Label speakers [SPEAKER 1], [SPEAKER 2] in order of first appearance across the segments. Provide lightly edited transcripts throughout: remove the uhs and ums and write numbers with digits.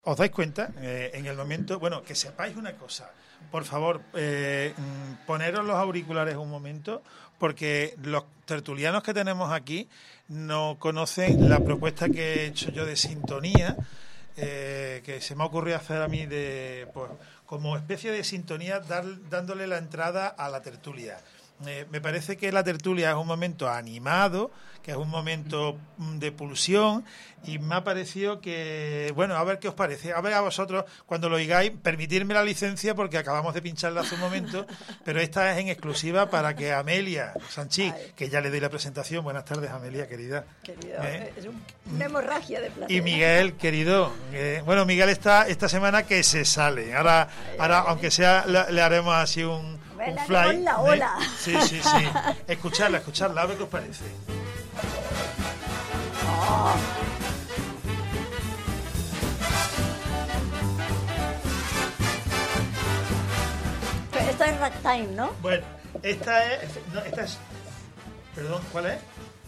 [SPEAKER 1] ¿Os dais cuenta? En el momento, bueno, que sepáis una cosa, por favor, poneros los auriculares un momento, porque los tertulianos que tenemos aquí no conocen la propuesta que he hecho yo de sintonía, que se me ha ocurrido hacer a mí pues, como especie de sintonía, dándole la entrada a la tertulia. Me parece que la tertulia es un momento animado, que es un momento de pulsión, y me ha parecido que, bueno, a ver qué os parece, a ver a vosotros, cuando lo oigáis, permitirme la licencia, porque acabamos de pincharla hace un momento, pero esta es en exclusiva para que Amelia Sanchís, que ya le doy la presentación. Buenas tardes, Amelia, querida.
[SPEAKER 2] Querido, es una hemorragia de placer.
[SPEAKER 1] Y Miguel, querido, bueno, Miguel está esta semana que se sale, ahora aunque sea, le haremos así un fly.
[SPEAKER 2] Hola.
[SPEAKER 1] Sí. Escucharla, a ver qué os parece.
[SPEAKER 2] Oh. Esta es ragtime, ¿no?
[SPEAKER 1] Bueno, esta es... Perdón, ¿cuál es?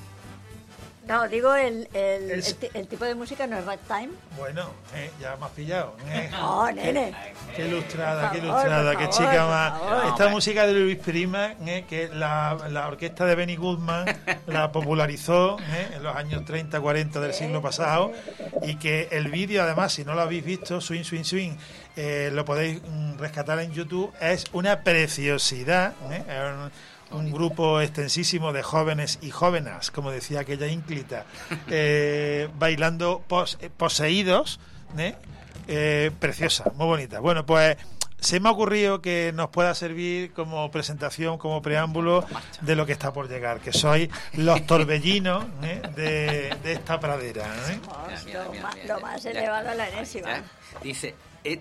[SPEAKER 2] No, digo el tipo de música no es ragtime.
[SPEAKER 1] Bueno, ya me has pillado.
[SPEAKER 2] No, nene.
[SPEAKER 1] Qué ilustrada, qué
[SPEAKER 2] por
[SPEAKER 1] chica más.
[SPEAKER 2] favor.
[SPEAKER 1] Esta música de Luis Prima, que la orquesta de Benny Goodman la popularizó en los años 30, 40 del siglo pasado, y que el vídeo, además, si no lo habéis visto, Swing, Swing, Swing, lo podéis rescatar en YouTube. Es una preciosidad, un grupo extensísimo de jóvenes y jóvenes, como decía aquella ínclita, bailando poseídos, preciosa, muy bonita. Bueno, pues se me ha ocurrido que nos pueda servir como presentación, como preámbulo de lo que está por llegar, que sois los torbellinos de esta pradera.
[SPEAKER 2] Mira, lo más elevado a la enésima.
[SPEAKER 3] Dice,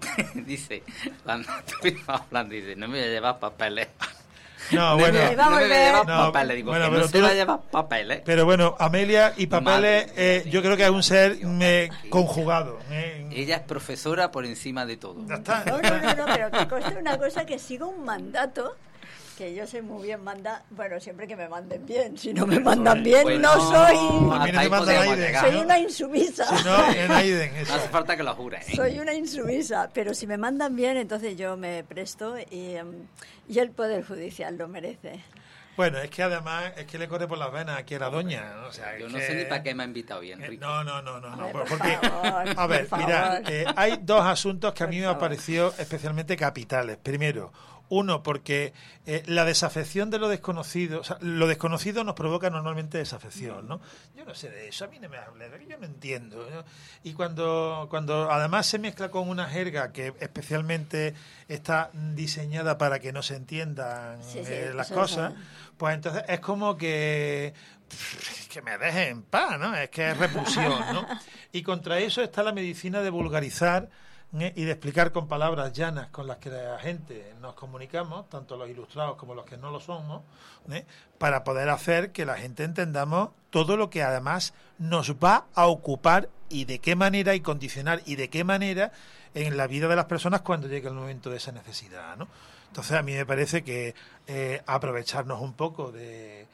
[SPEAKER 3] cuando estuvimos hablando, dice, no me voy a llevar papeles.
[SPEAKER 1] No, bueno,
[SPEAKER 3] no me llevar
[SPEAKER 1] no,
[SPEAKER 3] papeles, digo,
[SPEAKER 1] bueno,
[SPEAKER 3] que
[SPEAKER 1] pero
[SPEAKER 3] no se va a llevar papeles.
[SPEAKER 1] Pero bueno, Amelia y papeles, yo creo que es un ser conjugado.
[SPEAKER 3] Ella es profesora por encima de todo.
[SPEAKER 1] Ya está.
[SPEAKER 2] No, pero que conste una cosa, que sigo un mandato, que yo sé muy bien mandar, bueno, siempre que me manden bien. Si no me mandan bien,
[SPEAKER 3] Bueno,
[SPEAKER 2] no soy...
[SPEAKER 1] A mí no me mandan Aiden.
[SPEAKER 2] Soy una insumisa.
[SPEAKER 1] Si no, en Aiden. Eso.
[SPEAKER 3] No hace falta que lo jures.
[SPEAKER 2] Soy una insumisa, pero si me mandan bien, entonces yo me presto, y el Poder Judicial lo merece.
[SPEAKER 1] Bueno, es que además es que le corre por las venas aquí a la doña, ¿no? O sea,
[SPEAKER 3] Yo no sé ni para qué me ha invitado hoy, Enrique.
[SPEAKER 1] No,
[SPEAKER 2] Por
[SPEAKER 1] porque,
[SPEAKER 2] favor,
[SPEAKER 1] a ver,
[SPEAKER 2] por
[SPEAKER 1] mirad,
[SPEAKER 2] favor.
[SPEAKER 1] hay dos asuntos que a mí me
[SPEAKER 2] Por
[SPEAKER 1] han
[SPEAKER 2] favor.
[SPEAKER 1] parecido especialmente capitales. Primero, uno, porque la desafección de lo desconocido, o sea, lo desconocido nos provoca normalmente desafección, ¿no? Yo no sé de eso, a mí no me hable, yo no entiendo, ¿no? Y cuando además se mezcla con una jerga que especialmente está diseñada para que no se entiendan las cosas, pues entonces es como que me dejen en paz, ¿no? Es que es repulsión, ¿no? Y contra eso está la medicina de vulgarizar y de explicar con palabras llanas con las que la gente nos comunicamos, tanto los ilustrados como los que no lo somos, para poder hacer que la gente entendamos todo lo que además nos va a ocupar y de qué manera, y condicionar y de qué manera en la vida de las personas cuando llegue el momento de esa necesidad, ¿no? Entonces a mí me parece que aprovecharnos un poco de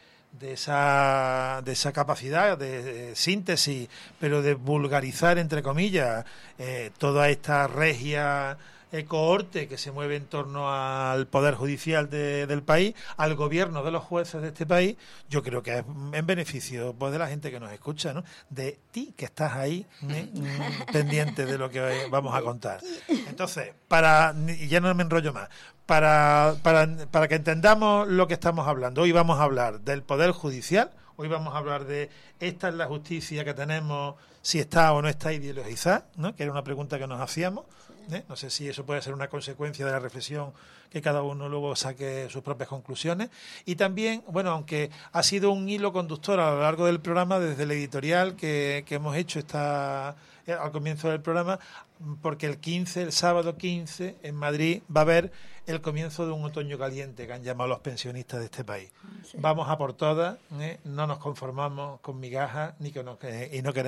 [SPEAKER 1] esa capacidad de síntesis, pero de vulgarizar, entre comillas, toda esta regia cohorte que se mueve en torno al Poder Judicial del país, al gobierno de los jueces de este país, yo creo que es en beneficio, pues, de la gente que nos escucha, ¿no? De ti, que estás ahí pendiente de lo que vamos a contar. Entonces, y ya no me enrollo más, para que entendamos lo que estamos hablando, hoy vamos a hablar del Poder Judicial, hoy vamos a hablar de esta es la justicia que tenemos, si está o no está ideologizada, ¿no? Que era una pregunta que nos hacíamos. No sé si eso puede ser una consecuencia de la reflexión, que cada uno luego saque sus propias conclusiones. Y también, bueno, aunque ha sido un hilo conductor a lo largo del programa, desde el editorial que hemos hecho al comienzo del programa, porque el sábado 15, en Madrid va a haber el comienzo de un otoño caliente que han llamado los pensionistas de este país. Sí. Vamos a por todas, no nos conformamos con migajas y no queremos que nos engañen.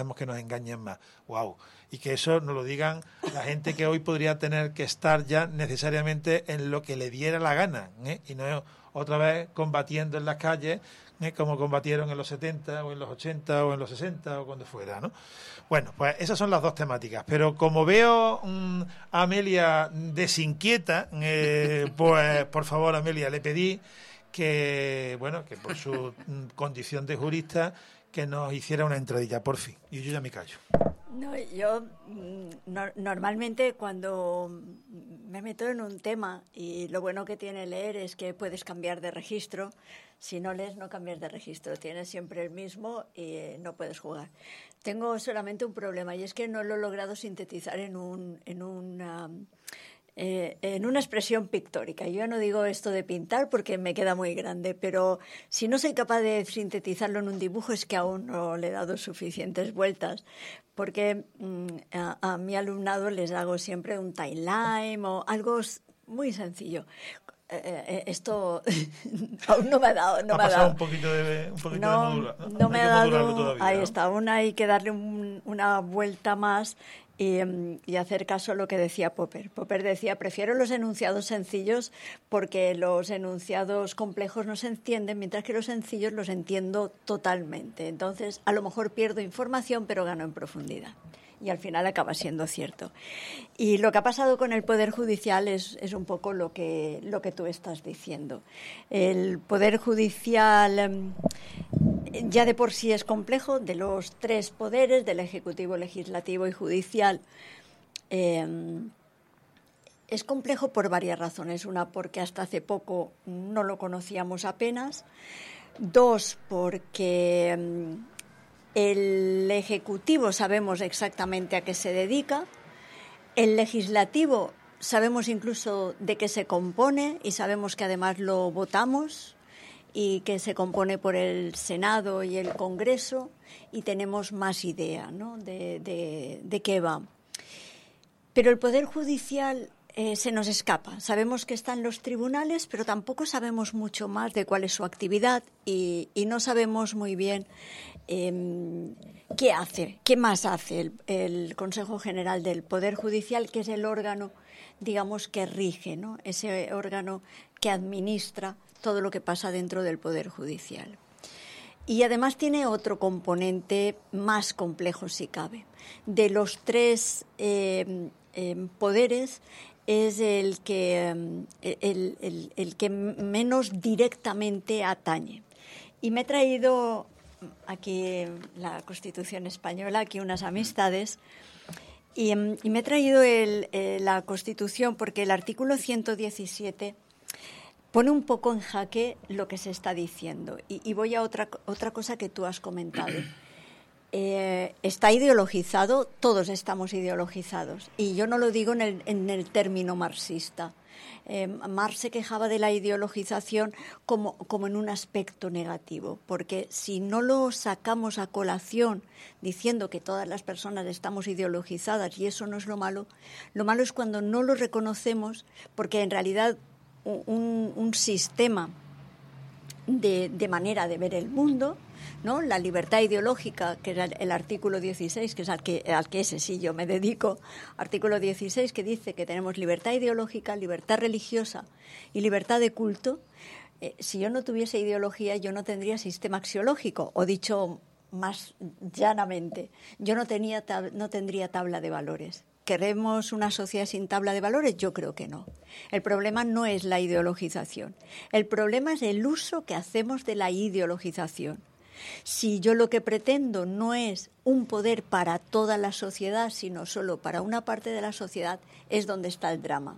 [SPEAKER 1] engañen más. ¡Wow! Y que eso nos lo digan la gente que hoy podría tener que estar ya necesariamente en lo que le diera la gana, y no otra vez combatiendo en las calles, como combatieron en los 70 o en los 80 o en los 60 o cuando fuera, ¿no? Bueno, pues esas son las dos temáticas, pero como veo a Amelia desinquieta, pues por favor, Amelia, le pedí que, bueno, que por su condición de jurista, que nos hiciera una entradilla, por fin, y yo ya me callo.
[SPEAKER 2] No, yo normalmente cuando me meto en un tema, y lo bueno que tiene leer es que puedes cambiar de registro. Si no lees, no cambias de registro, tienes siempre el mismo y no puedes jugar. Tengo solamente un problema, y es que no lo he logrado sintetizar en una expresión pictórica. Yo no digo esto de pintar porque me queda muy grande, pero si no soy capaz de sintetizarlo en un dibujo es que aún no le he dado suficientes vueltas, porque a mi alumnado les hago siempre un timeline o algo muy sencillo. Esto aún no me ha dado.
[SPEAKER 1] No me ha dado un poquito de módulo.
[SPEAKER 2] No me ha dado.
[SPEAKER 1] Todavía,
[SPEAKER 2] ahí
[SPEAKER 1] ¿no?
[SPEAKER 2] está, aún hay que darle una vuelta más y hacer caso a lo que decía Popper. Popper decía, prefiero los enunciados sencillos porque los enunciados complejos no se entienden, mientras que los sencillos los entiendo totalmente. Entonces, a lo mejor pierdo información, pero gano en profundidad. Y al final acaba siendo cierto. Y lo que ha pasado con el Poder Judicial es un poco lo que tú estás diciendo. El Poder Judicial ya de por sí es complejo, de los tres poderes, del Ejecutivo, Legislativo y Judicial. Es complejo por varias razones. Una, porque hasta hace poco no lo conocíamos apenas. Dos, porque el Ejecutivo sabemos exactamente a qué se dedica. El Legislativo sabemos incluso de qué se compone y sabemos que además lo votamos y que se compone por el Senado y el Congreso y tenemos más idea, ¿no?, de qué va. Pero el Poder Judicial se nos escapa. Sabemos que están los tribunales, pero tampoco sabemos mucho más de cuál es su actividad y no sabemos muy bien qué más hace el Consejo General del Poder Judicial, que es el órgano, digamos, que rige, ¿no?, ese órgano que administra todo lo que pasa dentro del Poder Judicial. Y además tiene otro componente más complejo, si cabe. De los tres poderes, es el que menos directamente atañe. Y me he traído aquí la Constitución española, aquí unas amistades, y me he traído la Constitución porque el artículo 117 pone un poco en jaque lo que se está diciendo. Y voy a otra cosa que tú has comentado. Está ideologizado, todos estamos ideologizados. Y yo no lo digo en el término marxista. Marx se quejaba de la ideologización como en un aspecto negativo, porque si no lo sacamos a colación diciendo que todas las personas estamos ideologizadas y eso no es lo malo es cuando no lo reconocemos, porque en realidad un sistema de manera de ver el mundo, ¿no?, la libertad ideológica, que era el artículo 16, que es al que ese sí yo me dedico, artículo 16, que dice que tenemos libertad ideológica, libertad religiosa y libertad de culto. Si yo no tuviese ideología, yo no tendría sistema axiológico, o dicho más llanamente, yo no tendría tabla de valores. ¿Queremos una sociedad sin tabla de valores? Yo creo que no. El problema no es la ideologización. El problema es el uso que hacemos de la ideologización. Si yo lo que pretendo no es un poder para toda la sociedad, sino solo para una parte de la sociedad, es donde está el drama.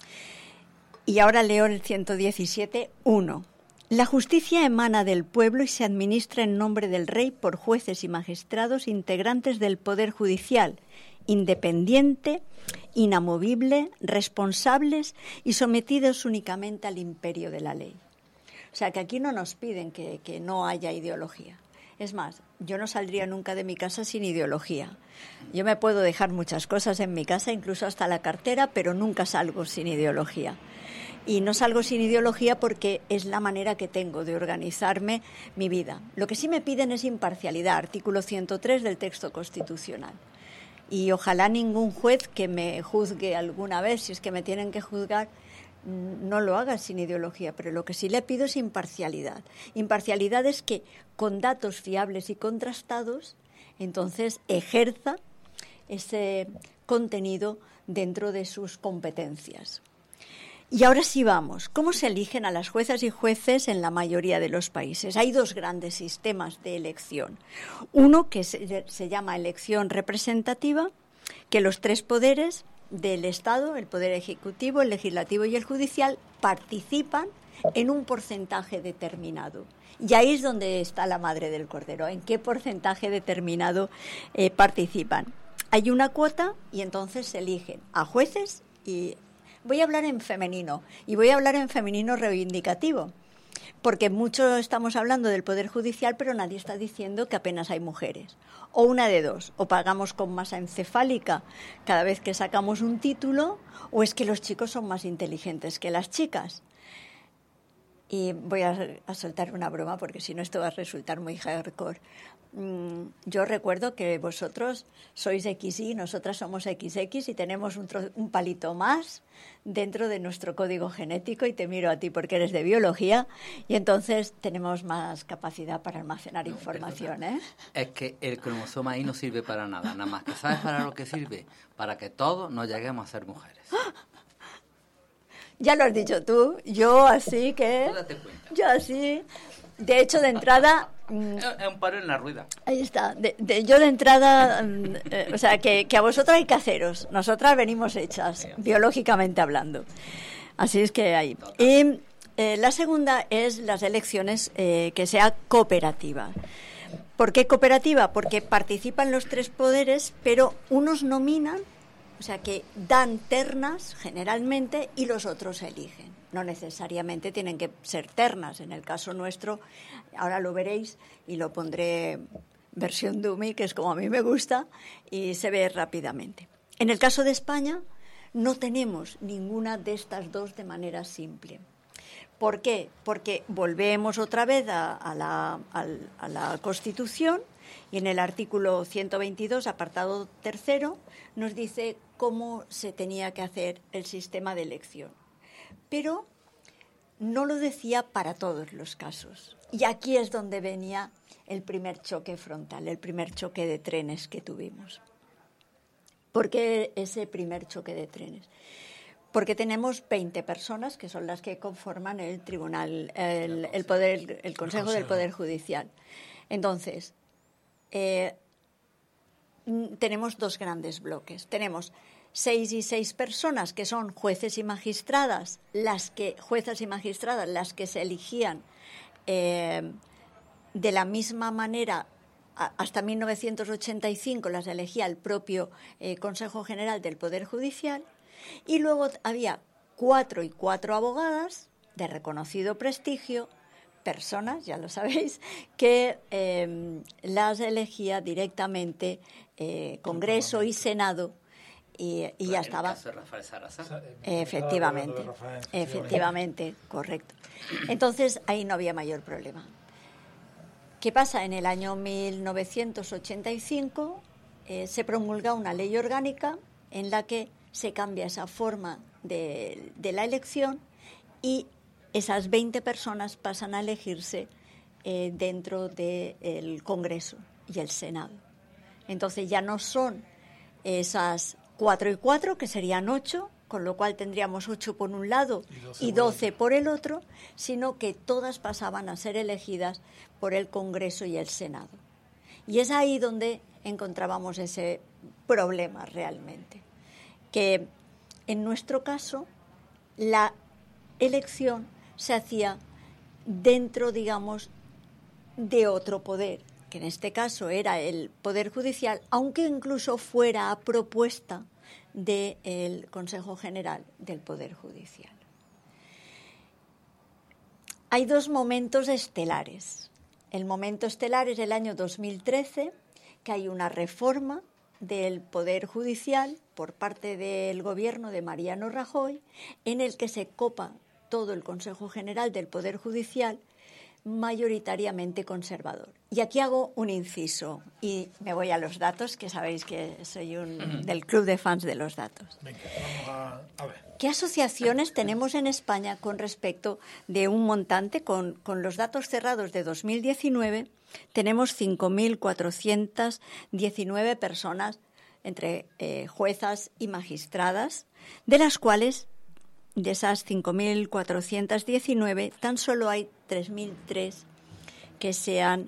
[SPEAKER 2] Y ahora leo el 117.1. La justicia emana del pueblo y se administra en nombre del rey por jueces y magistrados integrantes del Poder Judicial, independiente, inamovible, responsables y sometidos únicamente al imperio de la ley. O sea, que aquí no nos piden que no haya ideología. Es más, yo no saldría nunca de mi casa sin ideología. Yo me puedo dejar muchas cosas en mi casa, incluso hasta la cartera, pero nunca salgo sin ideología. y no salgo sin ideología porque es la manera que tengo de organizarme mi vida. Lo que sí me piden es imparcialidad, artículo 103 del texto constitucional. Y ojalá ningún juez que me juzgue alguna vez, si es que me tienen que juzgar, no lo haga sin ideología, pero lo que sí le pido es imparcialidad. Imparcialidad es que con datos fiables y contrastados, entonces ejerza ese contenido dentro de sus competencias. Y ahora sí vamos. ¿Cómo se eligen a las juezas y jueces en la mayoría de los países? Hay dos grandes sistemas de elección. Uno que se llama elección representativa, que los tres poderes del Estado, el Poder Ejecutivo, el Legislativo y el Judicial, participan en un porcentaje determinado. Y ahí es donde está la madre del cordero, en qué porcentaje determinado participan. Hay una cuota y entonces se eligen a jueces y... Voy a hablar en femenino, y voy a hablar en femenino reivindicativo, porque mucho estamos hablando del Poder Judicial, pero nadie está diciendo que apenas hay mujeres. O una de dos, o pagamos con masa encefálica cada vez que sacamos un título, o es que los chicos son más inteligentes que las chicas. Y voy a soltar una broma, porque si no esto va a resultar muy hardcore. Yo recuerdo que vosotros sois XY, nosotras somos XX y tenemos un palito más dentro de nuestro código genético, y te miro a ti porque eres de biología, y entonces tenemos más capacidad para almacenar información, ¿eh?
[SPEAKER 3] Es que el cromosoma ahí no sirve para nada más que ¿sabes para lo que sirve? Para que todos nos lleguemos a ser mujeres.
[SPEAKER 2] Ya lo has dicho tú, yo así que...
[SPEAKER 3] Tú date cuenta.
[SPEAKER 2] Yo así... De hecho, de entrada...
[SPEAKER 3] Es un paro en la rueda.
[SPEAKER 2] Ahí está. Yo de entrada... o sea, que a vosotras hay que haceros. Nosotras venimos hechas, biológicamente hablando. Así es que hay. Y la segunda es las elecciones que sea cooperativa. ¿Por qué cooperativa? Porque participan los tres poderes, pero unos nominan, o sea, que dan ternas generalmente y los otros eligen. No necesariamente tienen que ser ternas. En el caso nuestro, ahora lo veréis y lo pondré versión dummy, que es como a mí me gusta, y se ve rápidamente. En el caso de España, no tenemos ninguna de estas dos de manera simple. ¿Por qué? Porque volvemos otra vez a la Constitución, y en el artículo 122, apartado 3, nos dice cómo se tenía que hacer el sistema de elección. Pero no lo decía para todos los casos. Y aquí es donde venía el primer choque frontal, el primer choque de trenes que tuvimos. ¿Por qué ese primer choque de trenes? Porque tenemos 20 personas que son las que conforman el tribunal, el Consejo del Poder Judicial. Entonces, tenemos dos grandes bloques. Tenemos 6 y 6 personas que son jueces y magistradas, las que se elegían de la misma manera. Hasta 1985 las elegía el propio Consejo General del Poder Judicial, y luego había 4 y 4 abogadas de reconocido prestigio, personas, ya lo sabéis, que las elegía directamente Congreso y Senado, y ya estaba.
[SPEAKER 3] En el caso de Rafael Sarasa.
[SPEAKER 2] Efectivamente, correcto. Entonces ahí no había mayor problema. ¿Qué pasa? En el año 1985 se promulga una ley orgánica en la que se cambia esa forma de la elección, y esas 20 personas pasan a elegirse dentro del Congreso y el Senado. Entonces ya no son esas 4 y 4, que serían 8, con lo cual tendríamos 8 por un lado y 12 por el otro, sino que todas pasaban a ser elegidas por el Congreso y el Senado. Y es ahí donde encontrábamos ese problema realmente, que en nuestro caso la elección se hacía dentro, digamos, de otro poder, que en este caso era el Poder Judicial, aunque incluso fuera a propuesta del Consejo General del Poder Judicial. Hay dos momentos estelares. El momento estelar es el año 2013, que hay una reforma del Poder Judicial por parte del gobierno de Mariano Rajoy, en el que se copa todo el Consejo General del Poder Judicial mayoritariamente conservador. Y aquí hago un inciso y me voy a los datos, que sabéis que soy del club de fans de los datos.
[SPEAKER 1] Venga, vamos a ver.
[SPEAKER 2] ¿Qué asociaciones tenemos en España con respecto de un montante? Con los datos cerrados de 2019 tenemos 5.419 personas entre juezas y magistradas, de las cuales, de esas 5.419, tan solo hay 3.003 que sean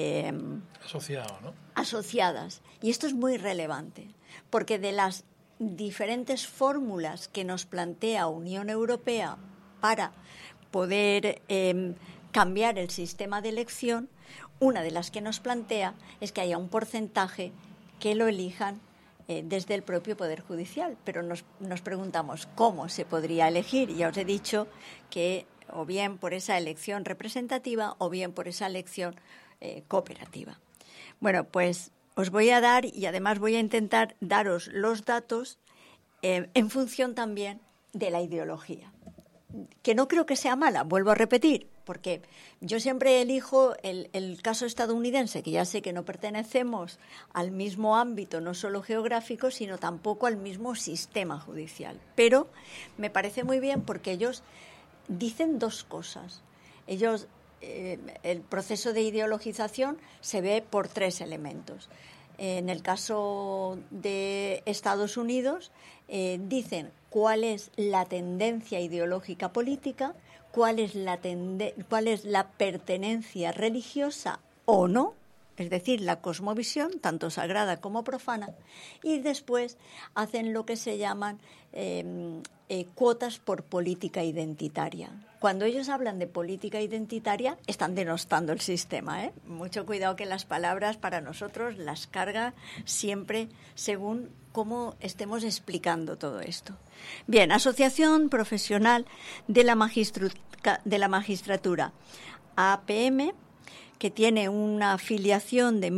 [SPEAKER 1] asociadas.
[SPEAKER 2] Y esto es muy relevante, porque de las diferentes fórmulas que nos plantea Unión Europea para poder cambiar el sistema de elección, una de las que nos plantea es que haya un porcentaje que lo elijan desde el propio Poder Judicial. Pero nos preguntamos cómo se podría elegir. Ya os he dicho que o bien por esa elección representativa o bien por esa elección cooperativa. Bueno, pues os voy a dar, y además voy a intentar daros los datos en función también de la ideología, que no creo que sea mala, vuelvo a repetir, porque yo siempre elijo el caso estadounidense, que ya sé que no pertenecemos al mismo ámbito, no solo geográfico, sino tampoco al mismo sistema judicial. Pero me parece muy bien porque ellos dicen dos cosas. Ellos, el proceso de ideologización se ve por tres elementos. En el caso de Estados Unidos, dicen cuál es la tendencia ideológica política, cuál es la pertenencia religiosa o no, es decir, la cosmovisión, tanto sagrada como profana, y después hacen lo que se llaman cuotas por política identitaria. Cuando ellos hablan de política identitaria, están denostando el sistema, ¿eh? Mucho cuidado que las palabras para nosotros las carga siempre según cómo estemos explicando todo esto. Bien, Asociación Profesional de la Magistratura, APM, que tiene una afiliación de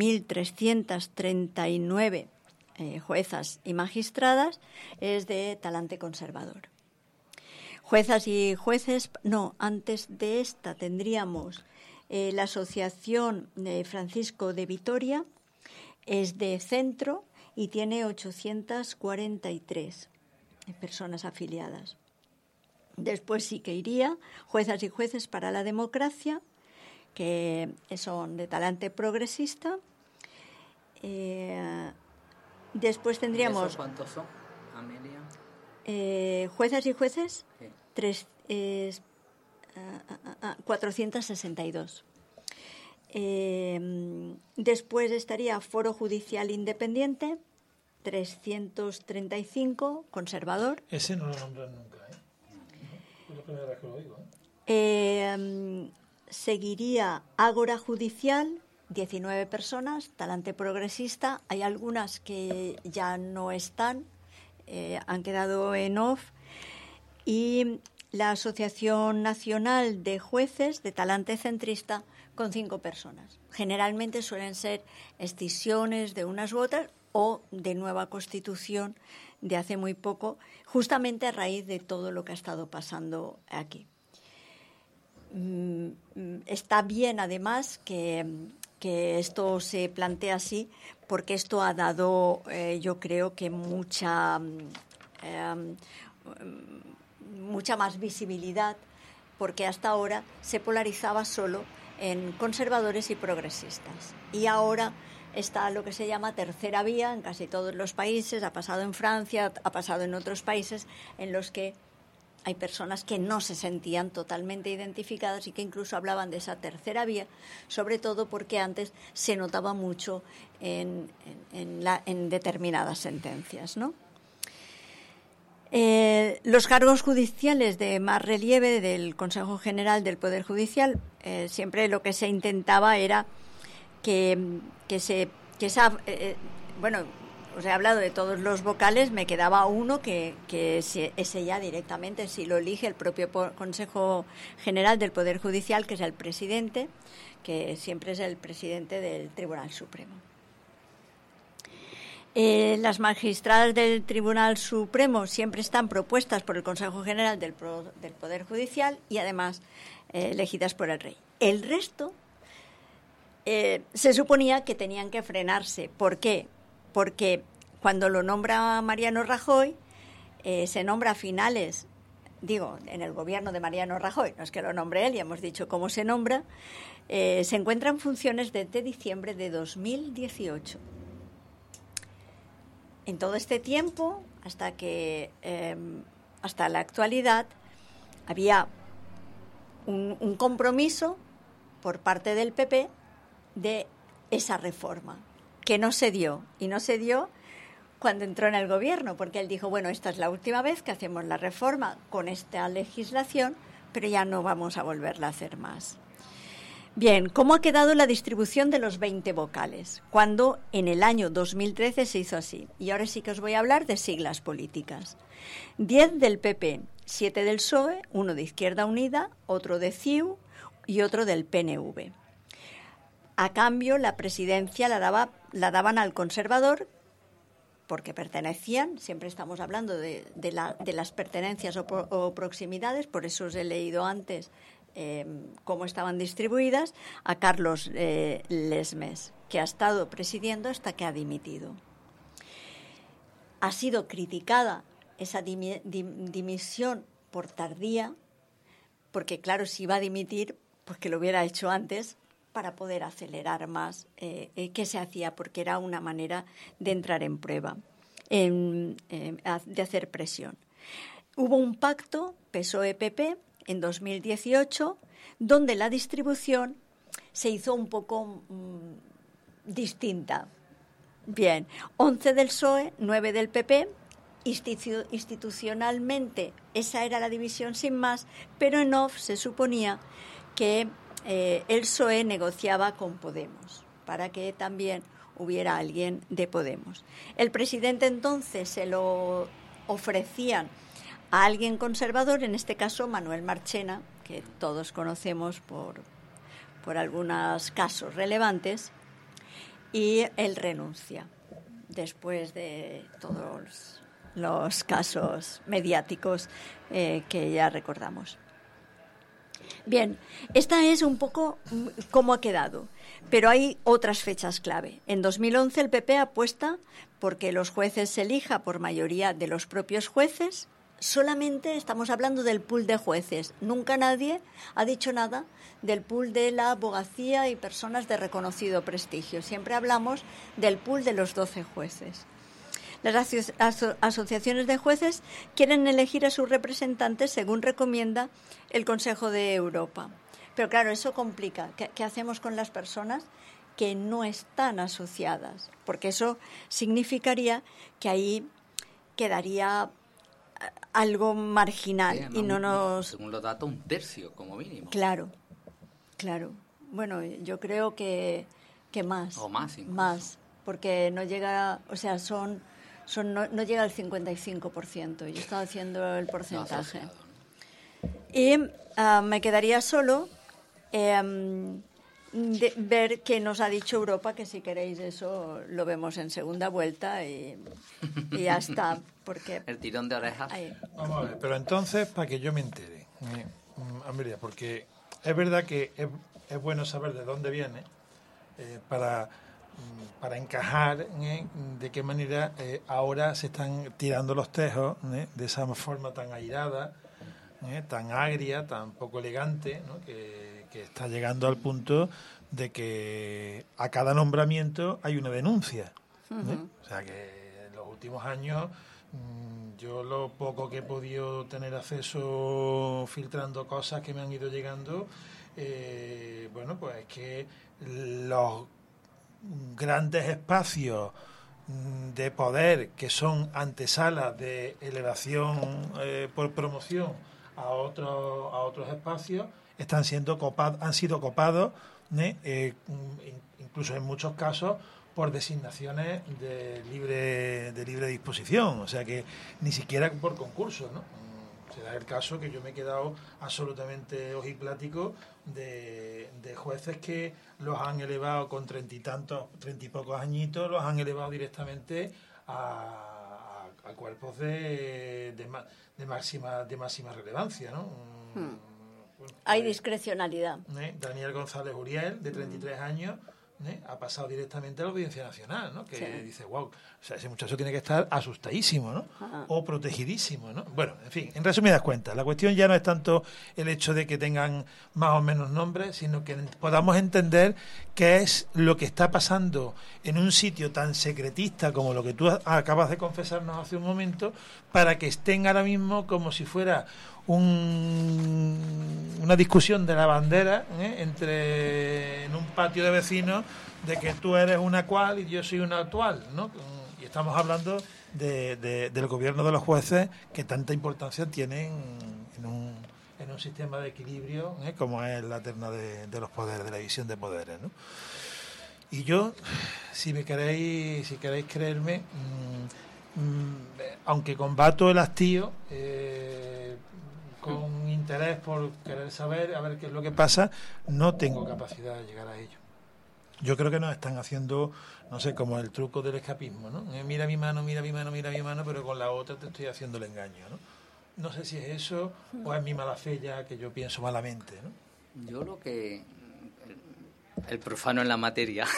[SPEAKER 2] 1.339 juezas y magistradas, es de talante conservador. Juezas y jueces, no, antes de esta tendríamos la Asociación de Francisco de Vitoria, es de centro y tiene 843 personas afiliadas. Después sí que iría Juezas y Jueces para la Democracia, que son de talante progresista. Después tendríamos...
[SPEAKER 3] ¿Y esos cuántos son, Amelia?
[SPEAKER 2] Juezas y Jueces,
[SPEAKER 3] Sí.
[SPEAKER 2] 462. Después estaría Foro Judicial Independiente, 335, conservador.
[SPEAKER 1] Ese no lo nombran nunca, ¿eh? Es la primera vez que lo digo,
[SPEAKER 2] Seguiría Ágora Judicial, 19 personas, talante progresista. Hay algunas que ya no están, han quedado en off. Y la Asociación Nacional de Jueces, de talante centrista, con 5 personas. Generalmente suelen ser escisiones de unas u otras o de nueva constitución de hace muy poco, justamente a raíz de todo lo que ha estado pasando aquí. Está bien, además, que esto se plantea así, porque esto ha dado, yo creo que mucha más visibilidad, porque hasta ahora se polarizaba solo en conservadores y progresistas. Y ahora está lo que se llama tercera vía en casi todos los países, ha pasado en Francia, ha pasado en otros países en los que hay personas que no se sentían totalmente identificadas y que incluso hablaban de esa tercera vía, sobre todo porque antes se notaba mucho en determinadas sentencias, ¿no? Los cargos judiciales de más relieve del Consejo General del Poder Judicial, siempre lo que se intentaba era bueno, os he hablado de todos los vocales, me quedaba uno que ese ya directamente, si lo elige el propio Consejo General del Poder Judicial, que es el presidente, que siempre es el presidente del Tribunal Supremo. Las magistradas del Tribunal Supremo siempre están propuestas por el Consejo General del Poder Judicial y además elegidas por el rey. El resto se suponía que tenían que frenarse. ¿Por qué? Porque cuando lo nombra Mariano Rajoy, se nombra a finales, en el gobierno de Mariano Rajoy, no es que lo nombre él, ya hemos dicho cómo se nombra, se encuentra en funciones desde diciembre de 2018. En todo este tiempo, hasta la actualidad, había un compromiso por parte del PP de esa reforma, que no se dio. Y no se dio cuando entró en el gobierno, porque él dijo, bueno, esta es la última vez que hacemos la reforma con esta legislación, pero ya no vamos a volverla a hacer más. Bien, ¿cómo ha quedado la distribución de los 20 vocales? Cuando en el año 2013 se hizo así. Y ahora sí que os voy a hablar de siglas políticas. 10 del PP, 7 del PSOE, 1 de Izquierda Unida, otro de CiU y otro del PNV. A cambio, la presidencia la daban al conservador porque pertenecían, siempre estamos hablando de las pertenencias o proximidades, por eso os he leído antes cómo estaban distribuidas, a Carlos Lesmes, que ha estado presidiendo hasta que ha dimitido. Ha sido criticada esa dimisión por tardía, porque claro, si iba a dimitir, pues que lo hubiera hecho antes para poder acelerar más qué se hacía, porque era una manera de entrar en prueba, de hacer presión. Hubo un pacto PSOE-PP en 2018, donde la distribución se hizo un poco distinta. Bien, 11 del PSOE, 9 del PP, institucionalmente esa era la división sin más, pero en off se suponía que el PSOE negociaba con Podemos, para que también hubiera alguien de Podemos. El presidente entonces se lo ofrecían a alguien conservador, en este caso Manuel Marchena, que todos conocemos por algunos casos relevantes, y él renuncia después de todos los casos mediáticos que ya recordamos. Bien, esta es un poco cómo ha quedado, pero hay otras fechas clave. En 2011 el PP apuesta porque los jueces se elija por mayoría de los propios jueces. Solamente estamos hablando del pool de jueces. Nunca nadie ha dicho nada del pool de la abogacía y personas de reconocido prestigio. Siempre hablamos del pool de los 12 jueces. Las asociaciones de jueces quieren elegir a sus representantes según recomienda el Consejo de Europa. Pero claro, eso complica. ¿Qué hacemos con las personas que no están asociadas? Porque eso significaría que ahí quedaría algo marginal,
[SPEAKER 3] sí,
[SPEAKER 2] y no nos...
[SPEAKER 3] Según los datos, un tercio como mínimo.
[SPEAKER 2] Claro. Bueno, yo creo que más.
[SPEAKER 3] O más incluso.
[SPEAKER 2] Más, porque no llega, o sea, no llega al 55%. Yo estaba haciendo el porcentaje. Y me quedaría solo ver qué nos ha dicho Europa, que si queréis eso lo vemos en segunda vuelta y ya está. Porque
[SPEAKER 3] el tirón de orejas.
[SPEAKER 1] Vamos a ver, pero entonces, para que yo me entere, Amelia, porque es verdad que es bueno saber de dónde viene para encajar de qué manera ahora se están tirando los tejos de esa forma tan airada, tan agria, tan poco elegante, ¿no? que está llegando al punto de que a cada nombramiento hay una denuncia.
[SPEAKER 2] Uh-huh.
[SPEAKER 1] O sea que en los últimos años yo lo poco que he podido tener acceso filtrando cosas que me han ido llegando, bueno, pues es que los grandes espacios de poder que son antesalas de elevación por promoción a otros espacios han sido copados, incluso en muchos casos por designaciones de libre disposición, o sea que ni siquiera por concurso, ¿no? Se da el caso que yo me he quedado absolutamente ojiplático de jueces que los han elevado con 30 y pocos añitos, los han elevado directamente a cuerpos de máxima relevancia, ¿no?
[SPEAKER 2] Bueno, hay discrecionalidad.
[SPEAKER 1] Daniel González Uriel, de 33 años, ha pasado directamente a la Audiencia Nacional, ¿no? Que dice, wow, o sea, ese muchacho tiene que estar asustadísimo, ¿no? O protegidísimo, ¿no? Bueno, en fin, en resumidas cuentas, la cuestión ya no es tanto el hecho de que tengan más o menos nombres, sino que podamos entender qué es lo que está pasando en un sitio tan secretista como lo que tú acabas de confesarnos hace un momento, para que estén ahora mismo como si fuera una discusión de la bandera en un patio de vecinos, de que tú eres una cual y yo soy una actual, ¿no? Y estamos hablando del gobierno de los jueces, que tanta importancia tienen en un sistema de equilibrio como es la terna de los poderes, de la división de poderes, ¿no? Y yo, si queréis creerme, aunque combato el hastío, con interés por querer saber, a ver qué es lo que pasa, no tengo capacidad de llegar a ello. Yo creo que nos están haciendo, no sé, como el truco del escapismo, ¿no? Mira mi mano, pero con la otra te estoy haciendo el engaño, ¿no? No sé si es eso o es mi mala fe ya, que yo pienso malamente, ¿no?
[SPEAKER 3] Yo lo que... el profano en la materia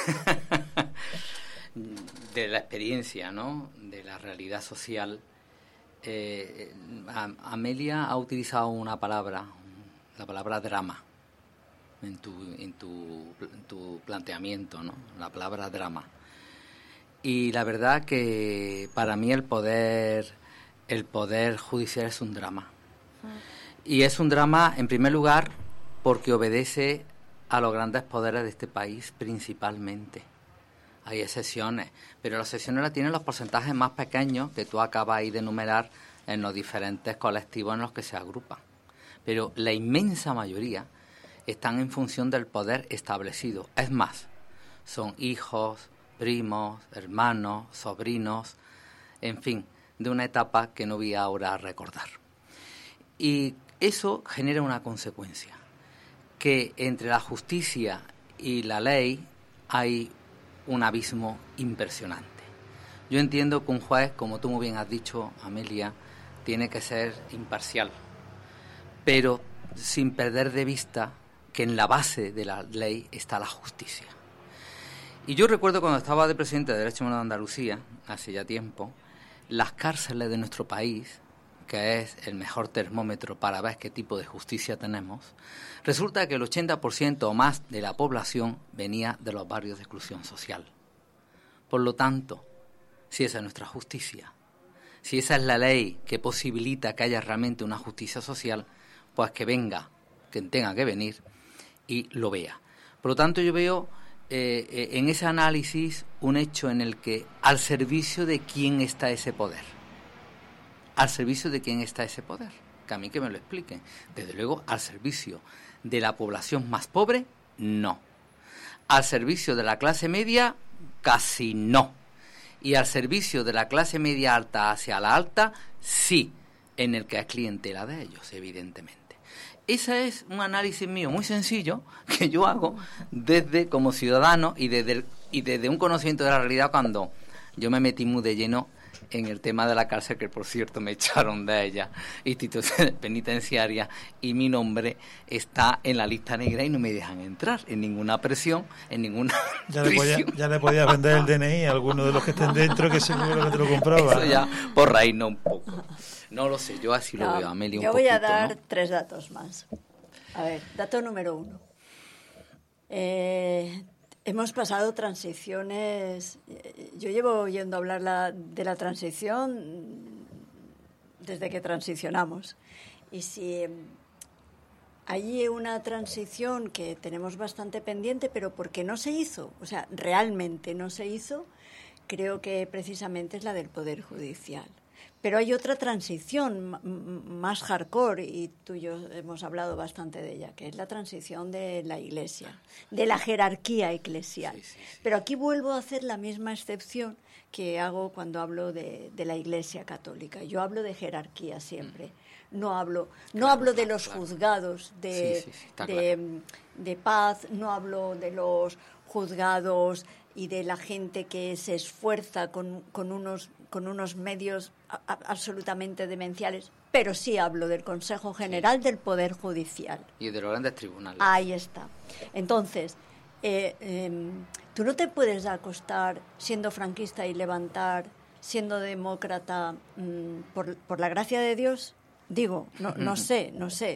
[SPEAKER 3] de la experiencia, ¿no? De la realidad social. Amelia ha utilizado una palabra, la palabra drama, en tu planteamiento, ¿no? La palabra drama. Y la verdad que para mí el poder judicial es un drama. Y es un drama, en primer lugar, porque obedece a los grandes poderes de este país principalmente. Hay excepciones, pero las excepciones las tienen los porcentajes más pequeños que tú acabas ahí de enumerar en los diferentes colectivos en los que se agrupan. Pero la inmensa mayoría están en función del poder establecido. Es más, son hijos, primos, hermanos, sobrinos, en fin, de una etapa que no voy ahora a recordar. Y eso genera una consecuencia, que entre la justicia y la ley hay un abismo impresionante. Yo entiendo que un juez, como tú muy bien has dicho, Amelia, tiene que ser imparcial, pero sin perder de vista que en la base de la ley está la justicia. Y yo recuerdo cuando estaba de presidente de Derecho Humano de Andalucía, hace ya tiempo, las cárceles de nuestro país, que es el mejor termómetro para ver qué tipo de justicia tenemos, resulta que el 80% o más de la población venía de los barrios de exclusión social. Por lo tanto, si esa es nuestra justicia, si esa es la ley que posibilita que haya realmente una justicia social, pues que venga, quien tenga que venir y lo vea. Por lo tanto, yo veo en ese análisis un hecho en el que al servicio de quién está ese poder. ¿Al servicio de quién está ese poder? Que a mí que me lo expliquen. Desde luego, al servicio de la población más pobre, no. Al servicio de la clase media, casi no. Y al servicio de la clase media alta hacia la alta, sí, en el que es clientela de ellos, evidentemente. Ese es un análisis mío muy sencillo que yo hago desde como ciudadano y desde un conocimiento de la realidad, cuando yo me metí muy de lleno en el tema de la cárcel, que por cierto me echaron de ella, institución penitenciaria, y mi nombre está en la lista negra y no me dejan entrar en ninguna presión, en ninguna prisión.
[SPEAKER 1] Ya le podías vender el DNI a alguno de los que estén dentro, que seguro que te lo compraba.
[SPEAKER 3] Eso ya por reírnos un poco. No lo sé, yo así lo veo, Amelia, un poquito.
[SPEAKER 2] Yo voy a dar 3 datos más. A ver, dato número 1. Hemos pasado transiciones. Yo llevo oyendo hablar de la transición desde que transicionamos. Y si hay una transición que tenemos bastante pendiente, pero porque no se hizo, o sea, realmente no se hizo, creo que precisamente es la del Poder Judicial. Pero hay otra transición más hardcore, y tú y yo hemos hablado bastante de ella, que es la transición de la Iglesia, de la jerarquía eclesial.
[SPEAKER 3] Sí, sí, sí.
[SPEAKER 2] Pero aquí vuelvo a hacer la misma excepción que hago cuando hablo de la Iglesia católica. Yo hablo de jerarquía siempre. No hablo de los juzgados de paz, no hablo de los juzgados y de la gente que se esfuerza con unos medios absolutamente demenciales, pero sí hablo del Consejo General del Poder Judicial.
[SPEAKER 3] Y de los grandes tribunales.
[SPEAKER 2] Ahí está. Entonces, tú no te puedes acostar siendo franquista y levantar, siendo demócrata, por la gracia de Dios. Digo, no sé.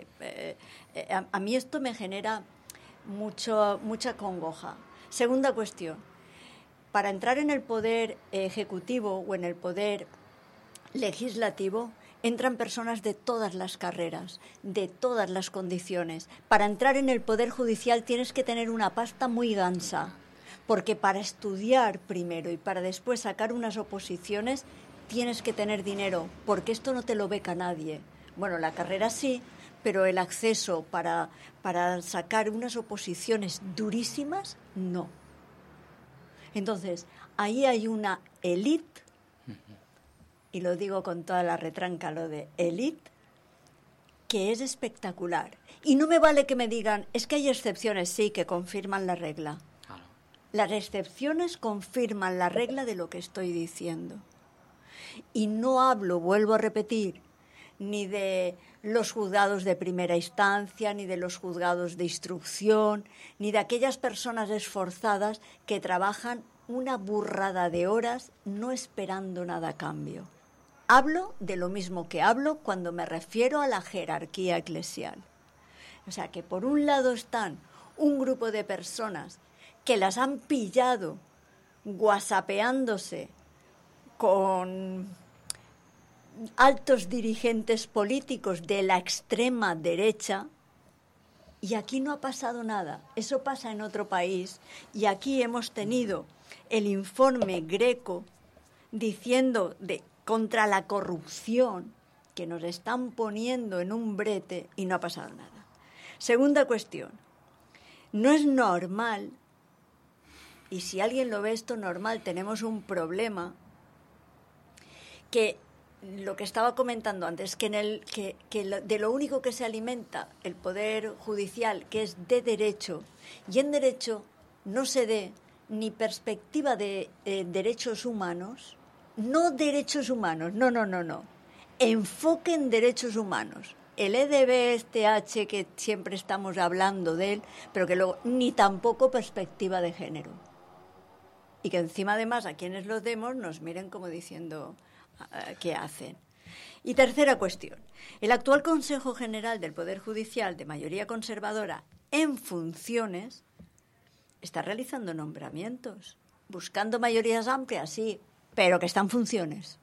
[SPEAKER 2] A mí esto me genera mucha congoja. Segunda cuestión. Para entrar en el poder ejecutivo o en el poder legislativo, entran personas de todas las carreras, de todas las condiciones. Para entrar en el poder judicial tienes que tener una pasta muy gansa, porque para estudiar primero y para después sacar unas oposiciones tienes que tener dinero, porque esto no te lo beca nadie. Bueno, la carrera sí, pero el acceso para sacar unas oposiciones durísimas, no. Entonces, ahí hay una élite, y lo digo con toda la retranca, lo de élite, que es espectacular. Y no me vale que me digan, es que hay excepciones, sí, que confirman la regla.
[SPEAKER 3] Claro.
[SPEAKER 2] Las excepciones confirman la regla de lo que estoy diciendo. Y no hablo, vuelvo a repetir, ni de los juzgados de primera instancia, ni de los juzgados de instrucción, ni de aquellas personas esforzadas que trabajan una burrada de horas no esperando nada a cambio. Hablo de lo mismo que hablo cuando me refiero a la jerarquía eclesial. O sea, que por un lado están un grupo de personas que las han pillado whatsappeándose con altos dirigentes políticos de la extrema derecha, y aquí no ha pasado nada. Eso pasa en otro país, y aquí hemos tenido el informe Greco diciendo contra la corrupción que nos están poniendo en un brete, y no ha pasado nada. Segunda cuestión, no es normal, y si alguien lo ve esto normal, tenemos un problema, que lo que estaba comentando antes, que de lo único que se alimenta el Poder Judicial, que es de derecho, y en derecho no se dé ni perspectiva de derechos humanos, no derechos humanos, no, enfoque en derechos humanos. El EDBSTH, que siempre estamos hablando de él, pero que luego ni tampoco perspectiva de género. Y que encima además a quienes los demos nos miren como diciendo qué hacen. Y tercera cuestión, el actual Consejo General del Poder Judicial de mayoría conservadora en funciones está realizando nombramientos, buscando mayorías amplias, sí, pero que están en funciones.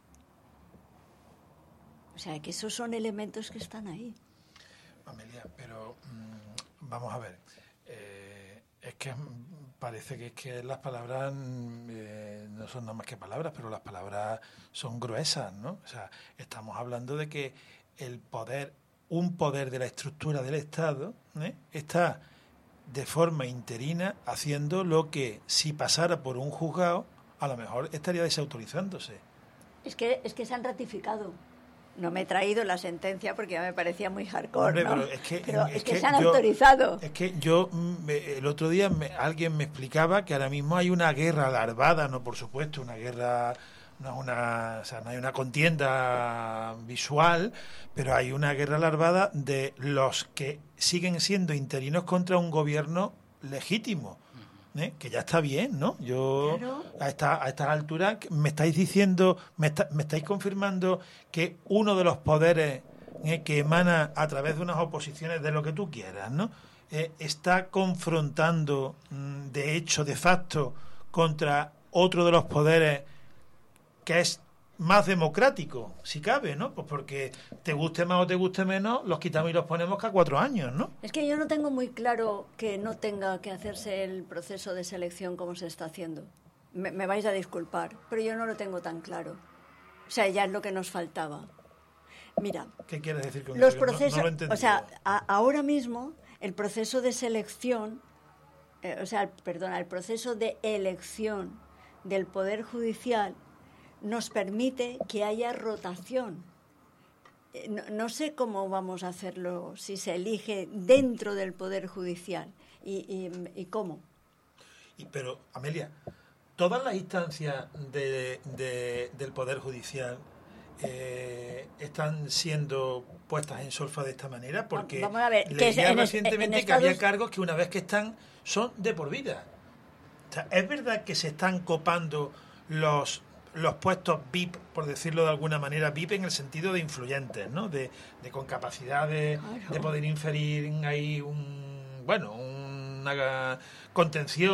[SPEAKER 2] O sea, que esos son elementos que están ahí.
[SPEAKER 1] Amelia, pero vamos a ver. Es que parece que es que las palabras no son nada más que palabras, pero las palabras son gruesas, ¿no? O sea, estamos hablando de que el poder, un poder de la estructura del Estado, está de forma interina haciendo lo que, si pasara por un juzgado, a lo mejor estaría desautorizándose.
[SPEAKER 2] Es que se han ratificado. No me he traído la sentencia porque ya me parecía muy hardcore. Hombre, ¿no? Pero es que se han autorizado.
[SPEAKER 1] Es que yo, el otro día alguien me explicaba que ahora mismo hay una guerra larvada, no, por supuesto, una guerra, no hay una contienda visual, pero hay una guerra larvada de los que siguen siendo interinos contra un gobierno legítimo. Que ya está bien, ¿no? Yo, claro. a estas alturas, me estáis diciendo, me estáis confirmando que uno de los poderes que emana a través de unas oposiciones de lo que tú quieras, ¿no? Está confrontando, de hecho, de facto, contra otro de los poderes que es más democrático, si cabe, ¿no? Pues porque te guste más o te guste menos, los quitamos y los ponemos cada 4 años, ¿no?
[SPEAKER 2] Es que yo no tengo muy claro que no tenga que hacerse el proceso de selección como se está haciendo. Me vais a disculpar, pero yo no lo tengo tan claro. O sea, ya es lo que nos faltaba. Mira,
[SPEAKER 1] ¿Qué quieres decir con
[SPEAKER 2] los
[SPEAKER 1] eso?
[SPEAKER 2] procesos,
[SPEAKER 1] No lo he entendido.
[SPEAKER 2] o sea, ahora mismo el proceso de selección, el proceso de elección del Poder Judicial nos permite que haya rotación. No sé cómo vamos a hacerlo si se elige dentro del Poder Judicial y cómo.
[SPEAKER 1] Pero, Amelia, todas las instancias del Poder Judicial están siendo puestas en solfa de esta manera, porque
[SPEAKER 2] vamos a ver,
[SPEAKER 1] leía recientemente que había
[SPEAKER 2] Estados...
[SPEAKER 1] cargos que una vez que están son de por vida. O sea, es verdad que se están copando los puestos VIP, por decirlo de alguna manera, VIP en el sentido de influyentes, ¿no? De con capacidad de poder inferir ahí una contención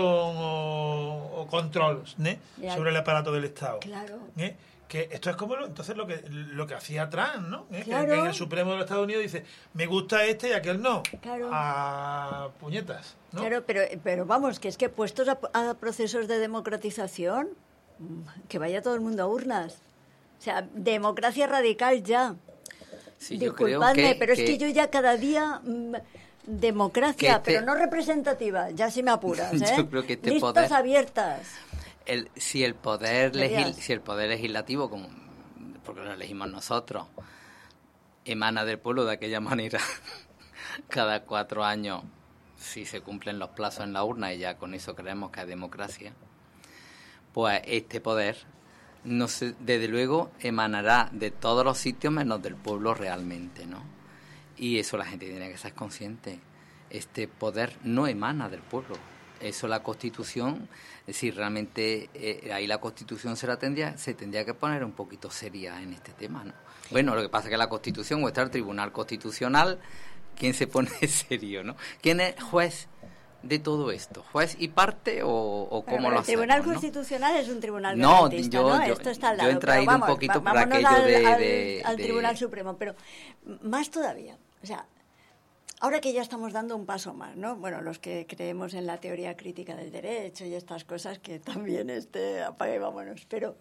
[SPEAKER 1] o control, ¿eh? Sobre el aparato del Estado.
[SPEAKER 2] Claro.
[SPEAKER 1] Que esto es como entonces lo que hacía Trump, ¿no?
[SPEAKER 2] Claro.
[SPEAKER 1] Que en el Supremo de los Estados Unidos dice, me gusta este y aquel no.
[SPEAKER 2] Claro.
[SPEAKER 1] A puñetas, ¿no?
[SPEAKER 2] Claro, pero vamos, que es que puestos a procesos de democratización, que vaya todo el mundo a urnas. O sea, democracia radical ya.
[SPEAKER 3] Sí,
[SPEAKER 2] disculpadme, pero es que yo ya cada día... democracia, pero no representativa, ya si me apuras, ¿eh?
[SPEAKER 3] Yo creo que
[SPEAKER 2] listas
[SPEAKER 3] poder,
[SPEAKER 2] abiertas.
[SPEAKER 3] Si el poder legislativo, como porque lo elegimos nosotros, emana del pueblo de aquella manera, cada 4 años, si se cumplen los plazos en la urna y ya con eso creemos que hay democracia, pues este poder desde luego emanará de todos los sitios menos del pueblo realmente, ¿no? Y eso la gente tiene que ser consciente. Este poder no emana del pueblo. Eso la Constitución, es decir, realmente ahí la Constitución se tendría que poner un poquito seria en este tema, ¿no? Bueno, lo que pasa es que la Constitución o está el Tribunal Constitucional, ¿quién se pone serio, no? ¿Quién es juez de todo esto? ¿Juez y parte o cómo lo hacemos?
[SPEAKER 2] El Tribunal Constitucional es un tribunal garantista, ¿no? Esto está al lado.
[SPEAKER 3] Yo he traído un poquito por aquello
[SPEAKER 2] al Tribunal Supremo, pero más todavía. O sea, ahora que ya estamos dando un paso más, ¿no? Bueno, los que creemos en la teoría crítica del derecho y estas cosas que también apague y vámonos. Pero,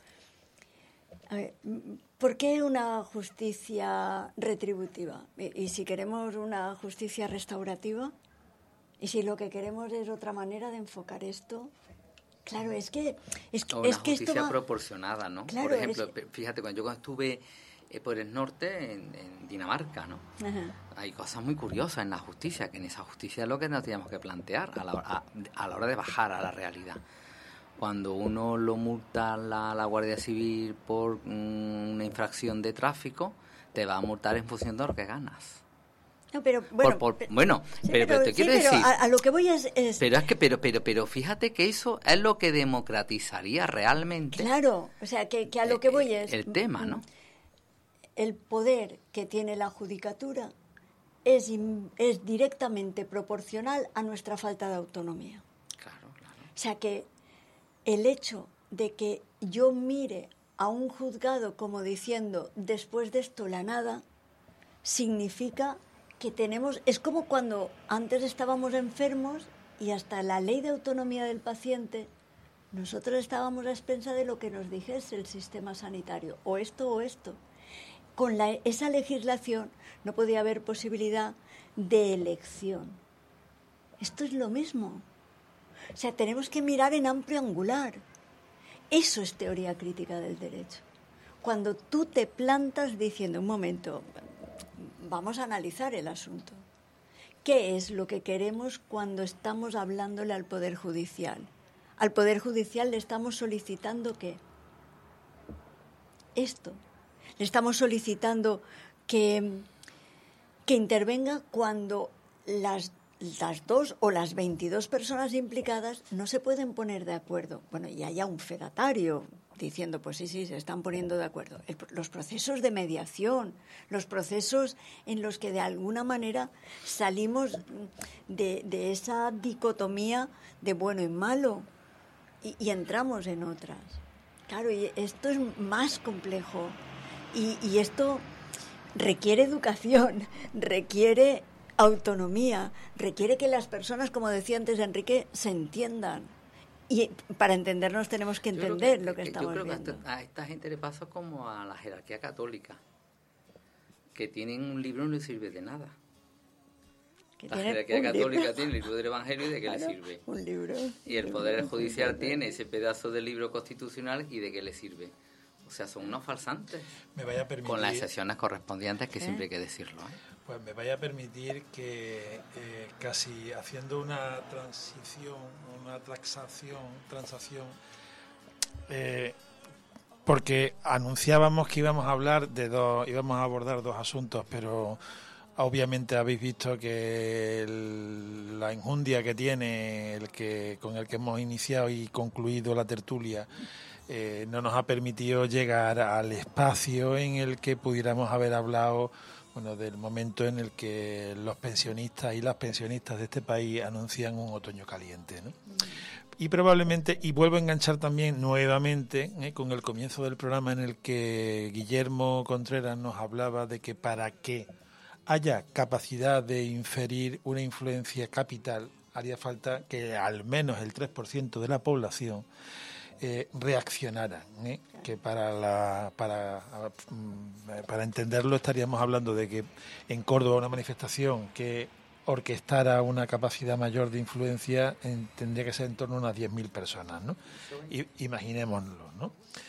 [SPEAKER 2] a ver, ¿por qué una justicia retributiva? ¿Y si queremos una justicia restaurativa? ¿Y si lo que queremos es otra manera de enfocar esto? Claro, es que
[SPEAKER 3] justicia proporcionada, ¿no?
[SPEAKER 2] Claro,
[SPEAKER 3] por ejemplo, fíjate, cuando estuve por el norte, en Dinamarca, ¿no?
[SPEAKER 2] Ajá.
[SPEAKER 3] Hay cosas muy curiosas en la justicia, que en esa justicia es lo que nos teníamos que plantear a la hora de bajar a la realidad. Cuando uno lo multa la Guardia Civil por una infracción de tráfico, te va a multar en función de lo que ganas.
[SPEAKER 2] No, pero bueno,
[SPEAKER 3] pero te quiero decir,
[SPEAKER 2] a lo que voy es
[SPEAKER 3] pero fíjate que eso es lo que democratizaría realmente.
[SPEAKER 2] Claro, o sea, que a lo que voy es
[SPEAKER 3] el tema, ¿no?
[SPEAKER 2] El poder que tiene la judicatura es directamente proporcional a nuestra falta de autonomía.
[SPEAKER 3] Claro.
[SPEAKER 2] O sea que el hecho de que yo mire a un juzgado como diciendo después de esto la nada, significa que es como cuando antes estábamos enfermos y hasta la ley de autonomía del paciente, nosotros estábamos a expensas de lo que nos dijese el sistema sanitario, o esto o esto. Con esa legislación no podía haber posibilidad de elección. Esto es lo mismo. O sea, tenemos que mirar en amplio angular. Eso es teoría crítica del derecho. Cuando tú te plantas diciendo, un momento, vamos a analizar el asunto. ¿Qué es lo que queremos cuando estamos hablándole al Poder Judicial? Al Poder Judicial le estamos solicitando ¿qué? Esto. Le estamos solicitando que intervenga cuando las 2 o las 22 personas implicadas no se pueden poner de acuerdo. Bueno, y haya un fedatario diciendo, pues sí, se están poniendo de acuerdo. Los procesos de mediación, los procesos en los que de alguna manera salimos de esa dicotomía de bueno y malo y entramos en otras. Claro, y esto es más complejo. Y esto requiere educación, requiere autonomía, requiere que las personas, como decía antes Enrique, se entiendan. Y para entendernos tenemos que entender lo que estamos
[SPEAKER 3] viendo. Yo
[SPEAKER 2] creo
[SPEAKER 3] que a esta gente le pasa como a la jerarquía católica, que tienen un libro y no les sirve de nada. La jerarquía católica tiene el libro del Evangelio y de qué le sirve.
[SPEAKER 2] Un libro.
[SPEAKER 3] Y el Poder Judicial tiene ese pedazo del libro constitucional y de qué le sirve. O sea, son unos falsantes.
[SPEAKER 1] Me vaya a permitir,
[SPEAKER 3] con las excepciones correspondientes, que siempre hay que decirlo.
[SPEAKER 1] Pues me vaya a permitir que casi haciendo una transición, una transacción, porque anunciábamos que íbamos a abordar dos asuntos, pero obviamente habéis visto que la enjundia que tiene con el que hemos iniciado y concluido la tertulia no nos ha permitido llegar al espacio en el que pudiéramos haber hablado, bueno, del momento en el que los pensionistas y las pensionistas de este país anuncian un otoño caliente, ¿no? Y probablemente, y vuelvo a enganchar también nuevamente con el comienzo del programa en el que Guillermo Contreras nos hablaba de que para que haya capacidad de inferir una influencia capital, haría falta que al menos el 3% de la población reaccionara, que para entenderlo estaríamos hablando de que en Córdoba una manifestación que orquestara una capacidad mayor de influencia tendría que ser en torno a unas 10.000 personas, ¿no? Imaginémoslo, ¿no?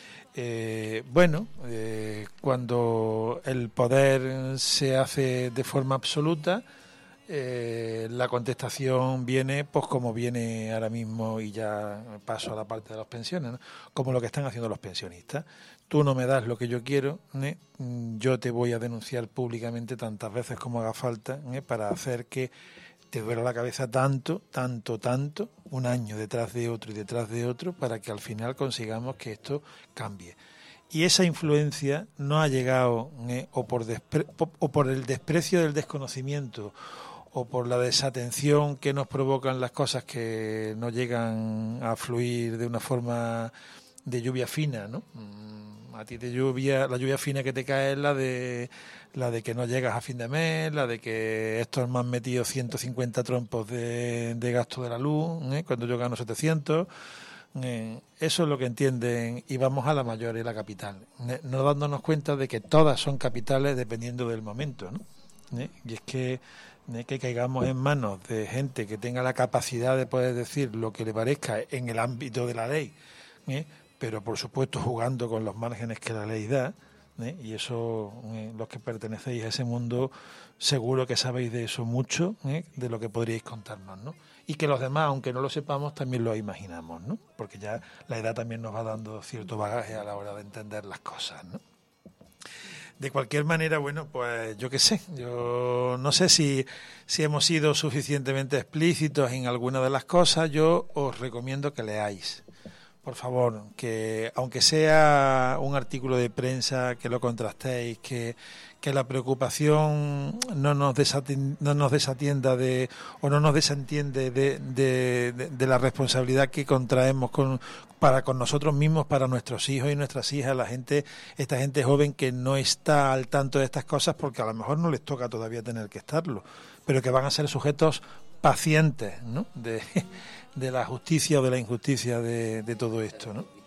[SPEAKER 1] Cuando el poder se hace de forma absoluta, la contestación viene pues como viene ahora mismo, y ya paso a la parte de las pensiones, ¿no? Como lo que están haciendo los pensionistas. Tú no me das lo que yo quiero, yo te voy a denunciar públicamente tantas veces como haga falta, para hacer que te duela la cabeza tanto, un año detrás de otro, para que al final consigamos que esto cambie. Y esa influencia no ha llegado o por el desprecio del desconocimiento o por la desatención que nos provocan las cosas que no llegan a fluir de una forma de lluvia fina, ¿no? A ti la lluvia fina que te cae es la de que no llegas a fin de mes, la de que estos me han metido 150 trompos de gasto de la luz, cuando yo gano 700. Eso es lo que entienden, y vamos a la mayor y la capital, no dándonos cuenta de que todas son capitales dependiendo del momento, ¿no? Y es que caigamos en manos de gente que tenga la capacidad de poder decir lo que le parezca en el ámbito de la ley, pero por supuesto jugando con los márgenes que la ley da, y eso, los que pertenecéis a ese mundo seguro que sabéis de eso mucho, de lo que podríais contarnos, ¿no? Y que los demás, aunque no lo sepamos, también lo imaginamos, ¿no? Porque ya la edad también nos va dando cierto bagaje a la hora de entender las cosas, ¿no? De cualquier manera, bueno, pues yo qué sé, yo no sé si hemos sido suficientemente explícitos en alguna de las cosas. Yo os recomiendo que leáis, por favor, que aunque sea un artículo de prensa, que lo contrastéis, que la preocupación no nos desatienda o no nos desentiende de la responsabilidad que contraemos con nosotros mismos, para nuestros hijos y nuestras hijas, esta gente joven que no está al tanto de estas cosas porque a lo mejor no les toca todavía tener que estarlo, pero que van a ser sujetos pacientes, ¿no? de la justicia o de la injusticia de todo esto, ¿no?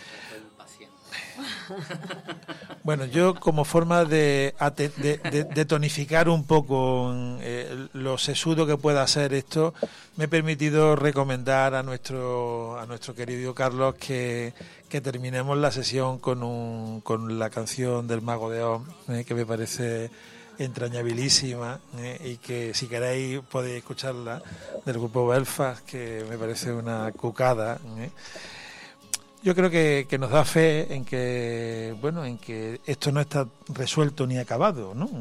[SPEAKER 1] Bueno, yo como forma de tonificar un poco lo sesudo que pueda ser esto, me he permitido recomendar a nuestro querido Carlos que terminemos la sesión con la canción del Mago de Oz, que me parece entrañabilísima, y que si queréis podéis escucharla, del grupo Belfast, que me parece una cucada. Yo creo que nos da fe en que esto no está resuelto ni acabado, ¿no?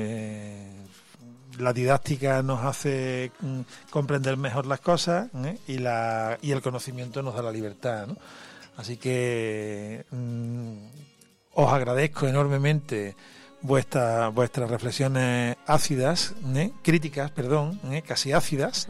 [SPEAKER 1] La didáctica nos hace comprender mejor las cosas, y el conocimiento nos da la libertad, ¿no? Así que os agradezco enormemente vuestras reflexiones críticas, casi ácidas,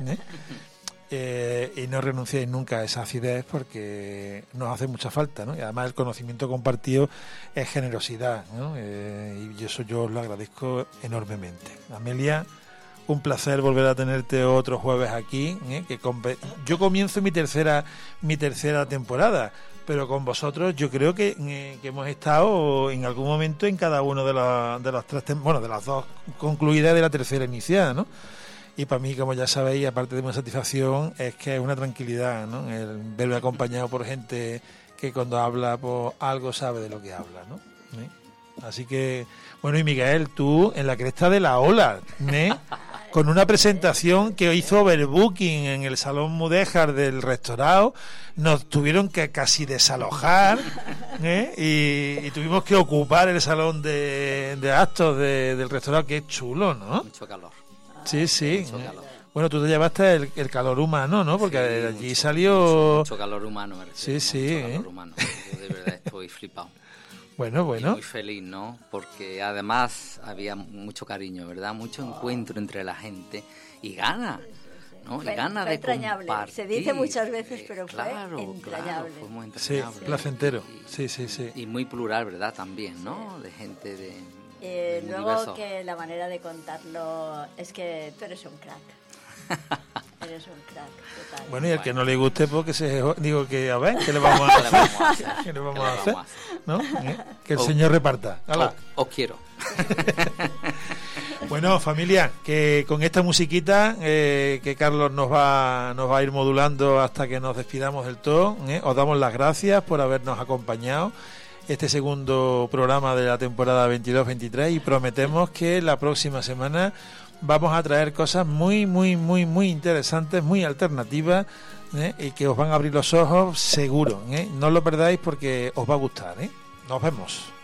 [SPEAKER 1] y no renunciéis nunca a esa acidez, porque nos hace mucha falta, ¿no? Y además el conocimiento compartido es generosidad, ¿no? Y eso yo os lo agradezco enormemente. Amelia, un placer volver a tenerte otro jueves aquí, yo comienzo mi tercera temporada, pero con vosotros yo creo que hemos estado en algún momento en cada uno de las tres, de las dos concluidas de la tercera iniciada, ¿no? Y para mí, como ya sabéis, aparte de una satisfacción, es que es una tranquilidad, ¿no? El verme acompañado por gente que cuando habla, pues algo sabe de lo que habla, ¿no? Así que, bueno, y Miguel, tú en la cresta de la ola, con una presentación que hizo Overbooking en el Salón Mudéjar del Restaurado, nos tuvieron que casi desalojar, y tuvimos que ocupar el salón de actos del restaurado, que es chulo, ¿no?
[SPEAKER 3] Mucho calor.
[SPEAKER 1] Sí, sí.
[SPEAKER 3] Mucho calor.
[SPEAKER 1] Bueno, tú te llevaste el calor humano, ¿no? Porque de allí
[SPEAKER 3] mucho,
[SPEAKER 1] salió...
[SPEAKER 3] Mucho calor humano, me refiero.
[SPEAKER 1] Sí.
[SPEAKER 3] Mucho calor humano. Yo de verdad estoy flipado.
[SPEAKER 1] Bueno.
[SPEAKER 3] Y muy feliz, ¿no? Porque además había mucho cariño, ¿verdad? Mucho encuentro entre la gente y gana, ¿no? Y gana de
[SPEAKER 2] entrañable.
[SPEAKER 3] compartir.
[SPEAKER 2] Se dice muchas veces, pero
[SPEAKER 3] claro,
[SPEAKER 2] fue entrañable.
[SPEAKER 3] Claro, fue muy entrañable.
[SPEAKER 1] Sí, placentero. Sí.
[SPEAKER 3] Y muy plural, ¿verdad? También, ¿no? De gente de
[SPEAKER 2] luego
[SPEAKER 3] diverso.
[SPEAKER 2] que la manera de contarlo es que tú eres un crack. Eres un crack, total.
[SPEAKER 1] Bueno, y al que no le guste, pues que que a ver, ¿qué le vamos a hacer? ¿Qué le vamos a hacer? ¿No? Que el Señor reparta. ¡Hala!
[SPEAKER 3] Os quiero.
[SPEAKER 1] Bueno, familia, que con esta musiquita que Carlos nos va a ir modulando hasta que nos despidamos del todo, os damos las gracias por habernos acompañado este segundo programa de la temporada 22-23 y prometemos que la próxima semana vamos a traer cosas muy interesantes, muy alternativas, y que os van a abrir los ojos seguro. No lo perdáis porque os va a gustar. Nos vemos.